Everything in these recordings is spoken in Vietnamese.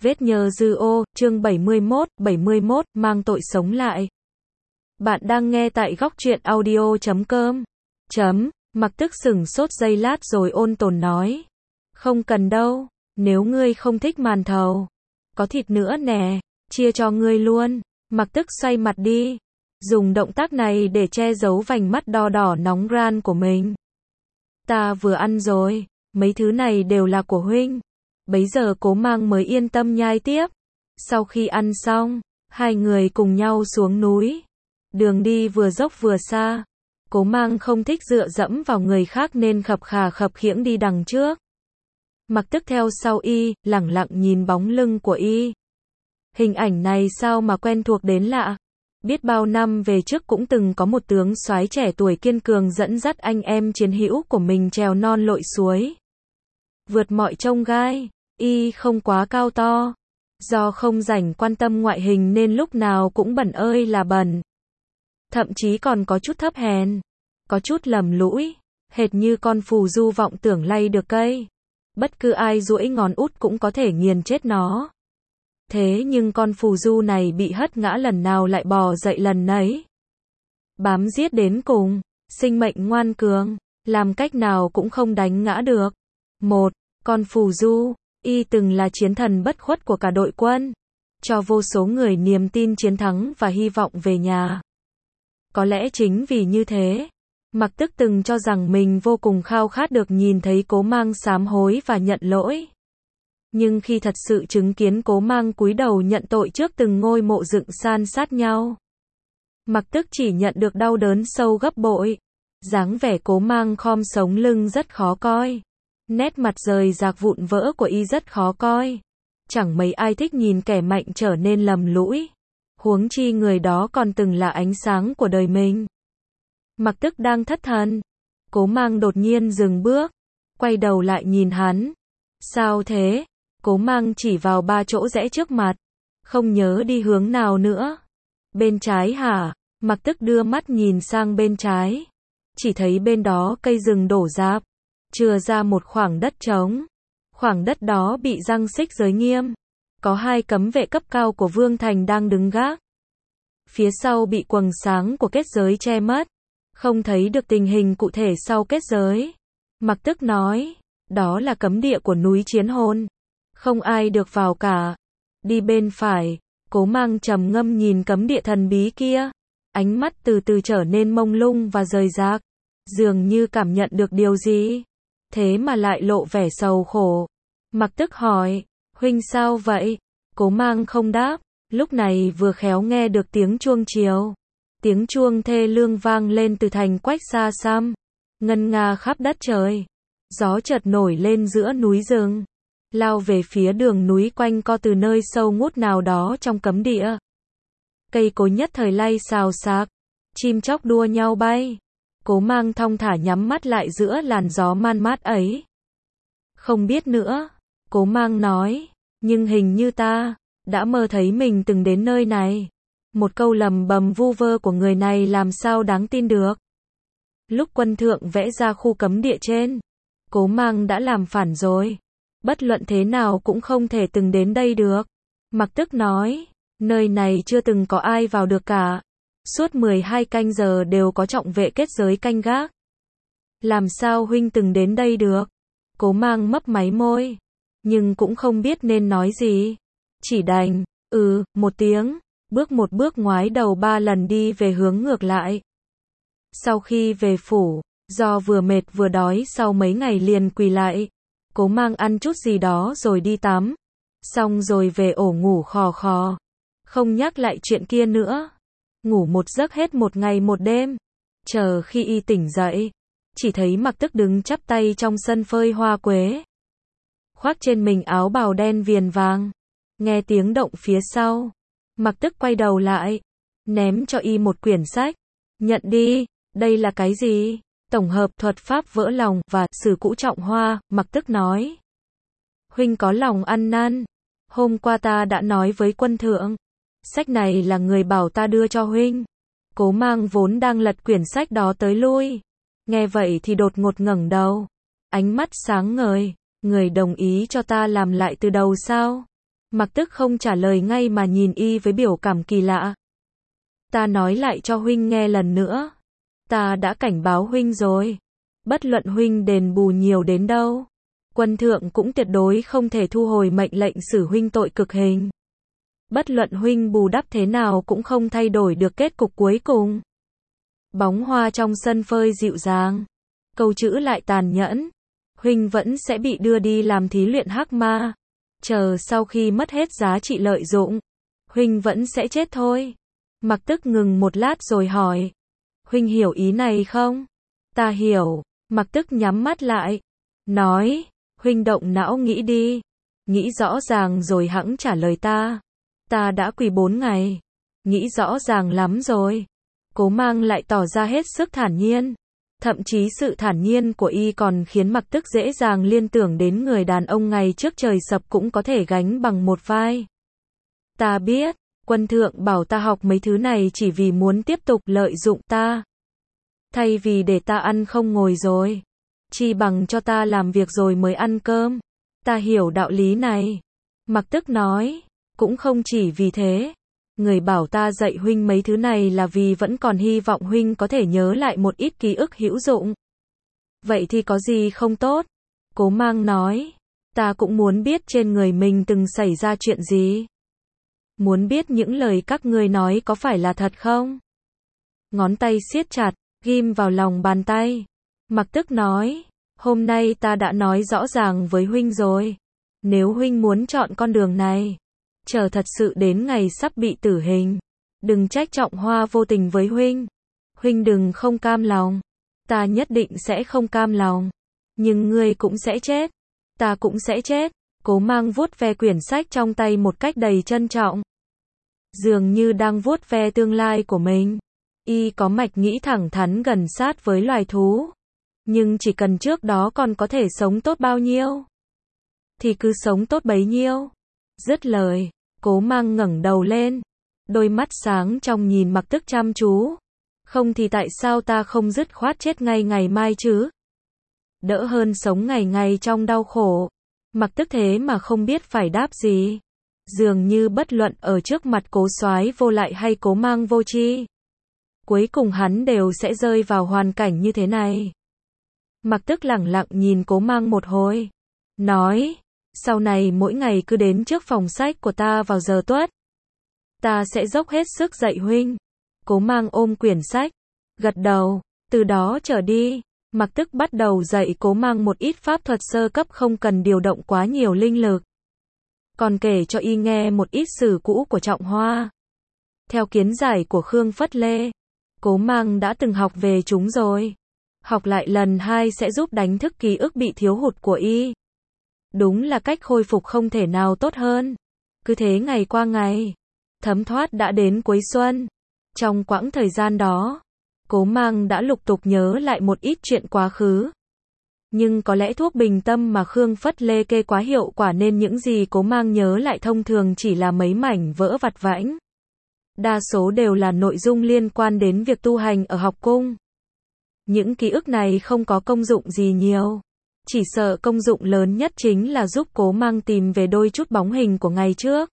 Vết nhơ dư ô, chương 71, mang tội sống lại. Bạn đang nghe tại góc truyện audio.com. Mặc Tức sửng sốt giây lát rồi ôn tồn nói. Không cần đâu, nếu ngươi không thích màn thầu. Có thịt nữa nè, chia cho ngươi luôn. Mặc Tức xoay mặt đi. Dùng động tác này để che giấu vành mắt đo đỏ nóng ran của mình. Ta vừa ăn rồi, mấy thứ này đều là của huynh. Bấy giờ Cố Mang mới yên tâm nhai tiếp. Sau khi ăn xong, hai người cùng nhau xuống núi. Đường đi vừa dốc vừa xa. Cố Mang không thích dựa dẫm vào người khác nên khập khà khập khiễng đi đằng trước. Mặc Tức theo sau y, lẳng lặng nhìn bóng lưng của y. Hình ảnh này sao mà quen thuộc đến lạ. Biết bao năm về trước cũng từng có một tướng soái trẻ tuổi kiên cường dẫn dắt anh em chiến hữu của mình trèo non lội suối. Vượt mọi chông gai, y không quá cao to. Do không rảnh quan tâm ngoại hình nên lúc nào cũng bẩn ơi là bẩn. Thậm chí còn có chút thấp hèn, có chút lầm lũi, hệt như con phù du vọng tưởng lay được cây. Bất cứ ai duỗi ngón út cũng có thể nghiền chết nó. Thế nhưng con phù du này bị hất ngã lần nào lại bò dậy lần nấy. Bám giết đến cùng, sinh mệnh ngoan cường, làm cách nào cũng không đánh ngã được. Con phù du, y từng là chiến thần bất khuất của cả đội quân, cho vô số người niềm tin chiến thắng và hy vọng về nhà. Có lẽ chính vì như thế, Mặc Tức từng cho rằng mình vô cùng khao khát được nhìn thấy Cố Mang sám hối và nhận lỗi. Nhưng khi thật sự chứng kiến Cố Mang cúi đầu nhận tội trước từng ngôi mộ dựng san sát nhau, Mặc Tức chỉ nhận được đau đớn sâu gấp bội. Dáng vẻ Cố Mang khom sống lưng rất khó coi. Nét mặt rời rạc vụn vỡ của y rất khó coi. Chẳng mấy ai thích nhìn kẻ mạnh trở nên lầm lũi. Huống chi người đó còn từng là ánh sáng của đời mình. Mặc Tức đang thất thần. Cố Mang đột nhiên dừng bước. Quay đầu lại nhìn hắn. Sao thế? Cố Mang chỉ vào ba chỗ rẽ trước mặt. Không nhớ đi hướng nào nữa. Bên trái hả? Mặc Tức đưa mắt nhìn sang bên trái. Chỉ thấy bên đó cây rừng đổ rạp. Chừa ra một khoảng đất trống. Khoảng đất đó bị giăng xích giới nghiêm. Có hai cấm vệ cấp cao của Vương Thành đang đứng gác. Phía sau bị quầng sáng của kết giới che mất. Không thấy được tình hình cụ thể sau kết giới. Mặc Tức nói, đó là cấm địa của núi Chiến Hồn. Không ai được vào cả. Đi bên phải. Cố Mang trầm ngâm nhìn cấm địa thần bí kia. Ánh mắt từ từ trở nên mông lung và rời rạc. Dường như cảm nhận được điều gì. Thế mà lại lộ vẻ sầu khổ. Mặc Tức hỏi, huynh sao vậy? Cố Mang không đáp. Lúc này vừa khéo nghe được tiếng chuông chiều. Tiếng chuông thê lương vang lên từ thành quách xa xăm. Ngân nga khắp đất trời. Gió chợt nổi lên giữa núi rừng. Lao về phía đường núi quanh co từ nơi sâu ngút nào đó trong cấm địa. Cây cối nhất thời lay xào xạc. Chim chóc đua nhau bay. Cố Mang thong thả nhắm mắt lại giữa làn gió man mát ấy. Không biết nữa. Cố Mang nói. Nhưng hình như ta đã mơ thấy mình từng đến nơi này. Một câu lầm bầm vu vơ của người này làm sao đáng tin được. Lúc quân thượng vẽ ra khu cấm địa trên, Cố Mang đã làm phản rồi. Bất luận thế nào cũng không thể từng đến đây được. Mặc Tức nói, nơi này chưa từng có ai vào được cả. Suốt 12 canh giờ đều có trọng vệ kết giới canh gác. Làm sao huynh từng đến đây được? Cố Mang mấp máy môi, nhưng cũng không biết nên nói gì. Chỉ đành, một tiếng, bước một bước ngoái đầu 3 lần đi về hướng ngược lại. Sau khi về phủ, do vừa mệt vừa đói sau mấy ngày liền quỳ lại. Cố Mang ăn chút gì đó rồi đi tắm. Xong rồi về ổ ngủ khò khò. Không nhắc lại chuyện kia nữa. Ngủ một giấc hết một ngày một đêm. Chờ khi y tỉnh dậy, chỉ thấy Mặc Tức đứng chắp tay trong sân phơi hoa quế. Khoác trên mình áo bào đen viền vàng. Nghe tiếng động phía sau. Mặc Tức quay đầu lại. Ném cho y một quyển sách. Nhận đi, đây là cái gì? Tổng hợp thuật pháp vỡ lòng và sử cũ trọng hoa, Mặc Tức nói. Huynh có lòng ăn năn. Hôm qua ta đã nói với quân thượng. Sách này là người bảo ta đưa cho huynh. Cố Mang vốn đang lật quyển sách đó tới lui. Nghe vậy thì đột ngột ngẩng đầu. Ánh mắt sáng ngời. Người đồng ý cho ta làm lại từ đầu sao? Mặc Tức không trả lời ngay mà nhìn y với biểu cảm kỳ lạ. Ta nói lại cho huynh nghe lần nữa. Ta đã cảnh báo huynh rồi. Bất luận huynh đền bù nhiều đến đâu, quân thượng cũng tuyệt đối không thể thu hồi mệnh lệnh xử huynh tội cực hình. Bất luận huynh bù đắp thế nào cũng không thay đổi được kết cục cuối cùng. Bóng hoa trong sân phơi dịu dàng. Câu chữ lại tàn nhẫn. Huynh vẫn sẽ bị đưa đi làm thí luyện hắc ma. Chờ sau khi mất hết giá trị lợi dụng, huynh vẫn sẽ chết thôi. Mặc Tức ngừng một lát rồi hỏi. Huynh hiểu ý này không? Ta hiểu. Mặc Tức nhắm mắt lại. Nói. Huynh động não nghĩ đi. Nghĩ rõ ràng rồi hẵng trả lời ta. Ta đã quỳ 4 ngày. Nghĩ rõ ràng lắm rồi. Cố Mang lại tỏ ra hết sức thản nhiên. Thậm chí sự thản nhiên của y còn khiến Mặc Tức dễ dàng liên tưởng đến người đàn ông ngày trước trời sập cũng có thể gánh bằng một vai. Ta biết, quân thượng bảo ta học mấy thứ này chỉ vì muốn tiếp tục lợi dụng ta. Thay vì để ta ăn không ngồi rồi, chi bằng cho ta làm việc rồi mới ăn cơm. Ta hiểu đạo lý này. Mặc Tức nói, cũng không chỉ vì thế. Người bảo ta dạy huynh mấy thứ này là vì vẫn còn hy vọng huynh có thể nhớ lại một ít ký ức hữu dụng. Vậy thì có gì không tốt? Cố Mang nói, ta cũng muốn biết trên người mình từng xảy ra chuyện gì. Muốn biết những lời các ngươi nói có phải là thật không? Ngón tay siết chặt, ghim vào lòng bàn tay. Mặc Tức nói, hôm nay ta đã nói rõ ràng với huynh rồi. Nếu huynh muốn chọn con đường này, chờ thật sự đến ngày sắp bị tử hình, đừng trách Trọng Hoa vô tình với huynh. Huynh đừng không cam lòng. Ta nhất định sẽ không cam lòng. Nhưng ngươi cũng sẽ chết. Ta cũng sẽ chết. Cố Mang vuốt ve quyển sách trong tay một cách đầy trân trọng. Dường như đang vuốt ve tương lai của mình. Y có mạch nghĩ thẳng thắn gần sát với loài thú. Nhưng chỉ cần trước đó còn có thể sống tốt bao nhiêu, thì cứ sống tốt bấy nhiêu. Dứt lời, Cố Mang ngẩng đầu lên. Đôi mắt sáng trong nhìn Mặc Tức chăm chú. Không thì tại sao ta không dứt khoát chết ngay ngày mai chứ? Đỡ hơn sống ngày ngày trong đau khổ. Mặc Tức thế mà không biết phải đáp gì. Dường như bất luận ở trước mặt Cố Soái vô lại hay Cố Mang vô tri, cuối cùng hắn đều sẽ rơi vào hoàn cảnh như thế này. Mặc Tức lẳng lặng nhìn Cố Mang một hồi. Nói, sau này mỗi ngày cứ đến trước phòng sách của ta vào giờ tuất. Ta sẽ dốc hết sức dạy huynh. Cố Mang ôm quyển sách, gật đầu. Từ đó trở đi, Mặc Tức bắt đầu dạy Cố Mang một ít pháp thuật sơ cấp không cần điều động quá nhiều linh lực. Còn kể cho y nghe một ít sử cũ của Trọng Hoa. Theo kiến giải của Khương Phất Lê, Cố Mang đã từng học về chúng rồi. Học lại lần 2 sẽ giúp đánh thức ký ức bị thiếu hụt của y. Đúng là cách khôi phục không thể nào tốt hơn. Cứ thế ngày qua ngày, thấm thoát đã đến cuối xuân. Trong quãng thời gian đó, Cố Mang đã lục tục nhớ lại một ít chuyện quá khứ. Nhưng có lẽ thuốc bình tâm mà Khương Phất Lê kê quá hiệu quả nên những gì Cố Mang nhớ lại thông thường chỉ là mấy mảnh vỡ vặt vãnh. Đa số đều là nội dung liên quan đến việc tu hành ở học cung. Những ký ức này không có công dụng gì nhiều. Chỉ sợ công dụng lớn nhất chính là giúp Cố Mang tìm về đôi chút bóng hình của ngày trước.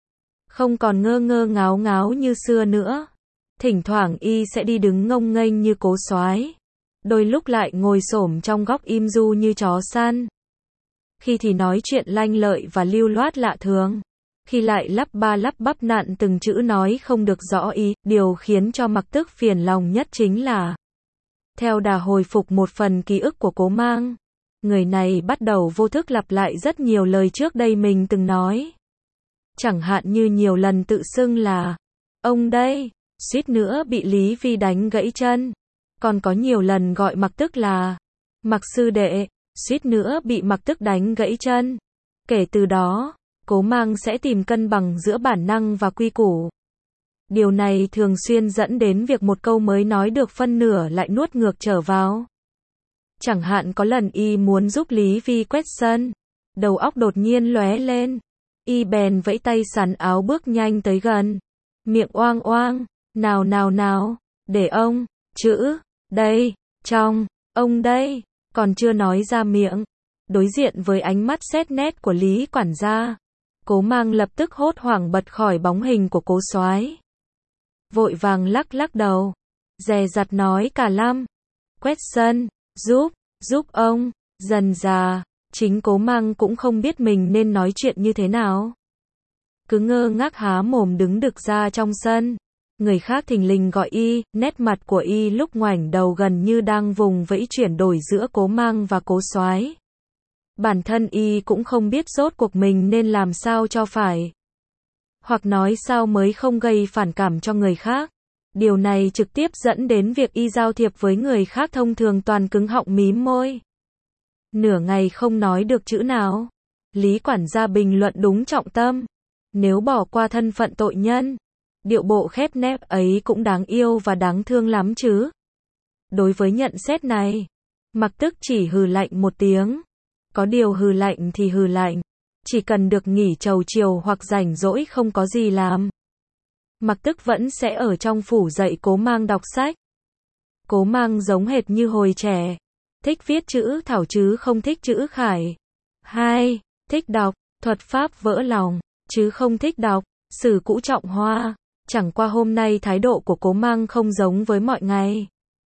Không còn ngơ ngơ ngáo ngáo như xưa nữa. Thỉnh thoảng y sẽ đi đứng ngông nghênh như Cố Soái. Đôi lúc lại ngồi xổm trong góc im du như chó săn. Khi thì nói chuyện lanh lợi và lưu loát lạ thường. Khi lại lắp ba lắp bắp nặn từng chữ nói không được rõ ý. Điều khiến cho Mặc Tức phiền lòng nhất chính là theo đà hồi phục một phần ký ức của Cố Mang, người này bắt đầu vô thức lặp lại rất nhiều lời trước đây mình từng nói. Chẳng hạn như nhiều lần tự xưng là ông đây, suýt nữa bị Lý Vi đánh gãy chân. Còn có nhiều lần gọi Mặc Tức là Mặc sư đệ, suýt nữa bị Mặc Tức đánh gãy chân. Kể từ đó, Cố Mang sẽ tìm cân bằng giữa bản năng và quy củ. Điều này thường xuyên dẫn đến việc một câu mới nói được phân nửa lại nuốt ngược trở vào. Chẳng hạn có lần y muốn giúp Lý Vi quét sân, đầu óc đột nhiên lóe lên, y bèn vẫy tay sắn áo bước nhanh tới gần, miệng oang oang, nào, để ông, chữ, đây, trong, ông đây, còn chưa nói ra miệng, đối diện với ánh mắt xét nét của Lý quản gia, Cố Mang lập tức hốt hoảng bật khỏi bóng hình của Cố Soái. Vội vàng lắc lắc đầu, dè dặt nói cả lăm. Quét sân, giúp ông. Dần dà, chính Cố Mang cũng không biết mình nên nói chuyện như thế nào. Cứ ngơ ngác há mồm đứng đực ra trong sân. Người khác thình lình gọi y, nét mặt của y lúc ngoảnh đầu gần như đang vùng vẫy chuyển đổi giữa Cố Mang và Cố Soái. Bản thân y cũng không biết rốt cuộc mình nên làm sao cho phải. Hoặc nói sao mới không gây phản cảm cho người khác. Điều này trực tiếp dẫn đến việc y giao thiệp với người khác thông thường toàn cứng họng mím môi. Nửa ngày không nói được chữ nào. Lý quản gia bình luận đúng trọng tâm. Nếu bỏ qua thân phận tội nhân, điệu bộ khép nép ấy cũng đáng yêu và đáng thương lắm chứ. Đối với nhận xét này, Mặc Tức chỉ hừ lạnh một tiếng. Có điều hừ lạnh thì hừ lạnh. Chỉ cần được nghỉ trầu chiều hoặc rảnh rỗi không có gì làm, Mặc Tức vẫn sẽ ở trong phủ dạy Cố Mang đọc sách. Cố Mang giống hệt như hồi trẻ. Thích viết chữ thảo chứ không thích chữ khải. 2. Thích đọc, thuật pháp vỡ lòng, chứ không thích đọc, sử cũ trọng hoa. Chẳng qua hôm nay thái độ của Cố Mang không giống với mọi ngày.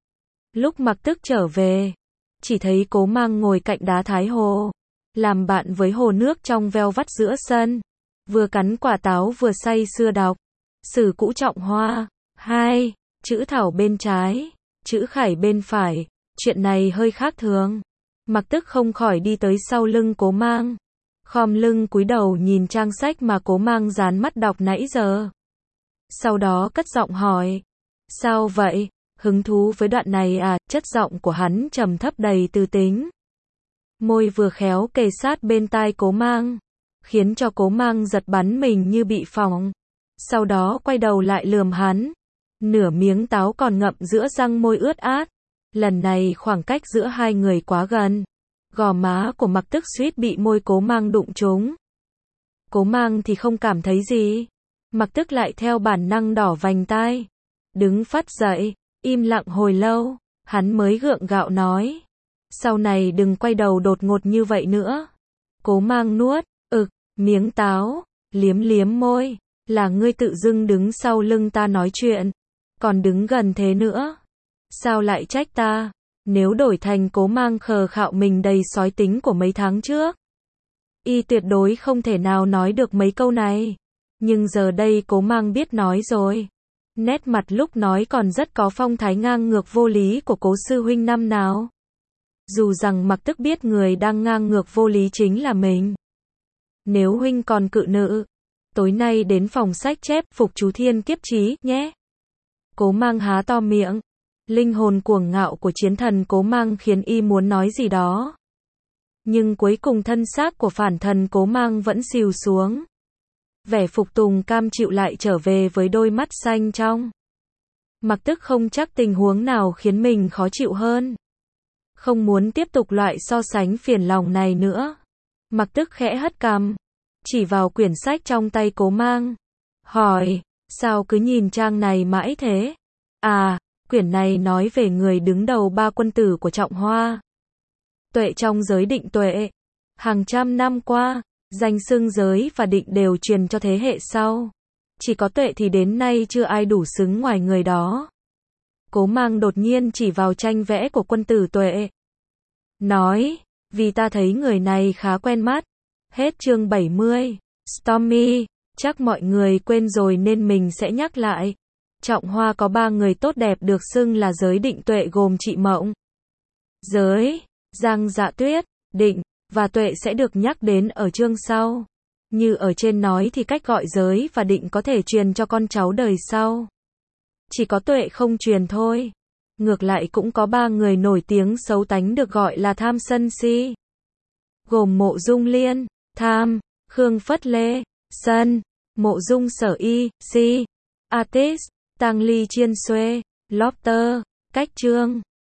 Lúc Mặc Tức trở về, chỉ thấy Cố Mang ngồi cạnh đá Thái Hồ, làm bạn với hồ nước trong veo vắt giữa sân. Vừa cắn quả táo vừa say sưa đọc. Sử cũ trọng hoa. 2. Chữ thảo bên trái, chữ khải bên phải. Chuyện này hơi khác thường. Mặc Tức không khỏi đi tới sau lưng Cố Mang. Khom lưng cúi đầu nhìn trang sách mà Cố Mang dán mắt đọc nãy giờ. Sau đó cất giọng hỏi. Sao vậy? Hứng thú với đoạn này à? Chất giọng của hắn trầm thấp đầy tư tính. Môi vừa khéo kề sát bên tai Cố Mang, khiến cho Cố Mang giật bắn mình như bị phỏng. Sau đó quay đầu lại lườm hắn. Nửa miếng táo còn ngậm giữa răng môi ướt át. Lần này khoảng cách giữa hai người quá gần. Gò má của Mặc Tức suýt bị môi Cố Mang đụng trúng. Cố Mang thì không cảm thấy gì. Mặc Tức lại theo bản năng đỏ vành tai. Đứng phắt dậy, im lặng hồi lâu, hắn mới gượng gạo nói. Sau này đừng quay đầu đột ngột như vậy nữa. Cố Mang nuốt, miếng táo, liếm liếm môi. Là ngươi tự dưng đứng sau lưng ta nói chuyện. Còn đứng gần thế nữa. Sao lại trách ta? Nếu đổi thành Cố Mang khờ khạo mình đầy sói tính của mấy tháng trước, y tuyệt đối không thể nào nói được mấy câu này. Nhưng giờ đây Cố Mang biết nói rồi. Nét mặt lúc nói còn rất có phong thái ngang ngược vô lý của Cố sư huynh năm nào. Dù rằng Mặc Tức biết người đang ngang ngược vô lý chính là mình. Nếu huynh còn cự nữ, tối nay đến phòng sách chép Phục Chú Thiên Kiếp Chí nhé. Cố Mang há to miệng. Linh hồn cuồng ngạo của chiến thần Cố Mang khiến y muốn nói gì đó. Nhưng cuối cùng thân xác của phản thần Cố Mang vẫn xìu xuống. Vẻ phục tùng cam chịu lại trở về với đôi mắt xanh trong. Mặc Tức không chắc tình huống nào khiến mình khó chịu hơn. Không muốn tiếp tục loại so sánh phiền lòng này nữa. Mặc Tức khẽ hất cằm, chỉ vào quyển sách trong tay Cố Mang. Hỏi, sao cứ nhìn trang này mãi thế? À, quyển này nói về người đứng đầu ba quân tử của Trọng Hoa. Tuệ trong giới Định Tuệ. Hàng trăm năm qua, danh xưng giới và định đều truyền cho thế hệ sau. Chỉ có Tuệ thì đến nay chưa ai đủ xứng ngoài người đó. Cố Mang đột nhiên chỉ vào tranh vẽ của quân tử Tuệ. Nói, vì ta thấy người này khá quen mắt. Hết chương 70. Stormy, chắc mọi người quên rồi nên mình sẽ nhắc lại. Trọng Hoa có 3 người tốt đẹp được xưng là giới Định Tuệ gồm Trị Mộng, Giới, Giang Dạ Tuyết, Định và Tuệ sẽ được nhắc đến ở chương sau. Như ở trên nói thì cách gọi Giới và Định có thể truyền cho con cháu đời sau. Chỉ có Tuệ không truyền thôi. Ngược lại cũng có 3 người nổi tiếng xấu tánh được gọi là tham sân si. Gồm Mộ Dung Liên, tham, Khương Phất Lê, sân, Mộ Dung Sở Y, si, Artist, Tang Ly Chiên Xuê, Lobster, Cách Trương.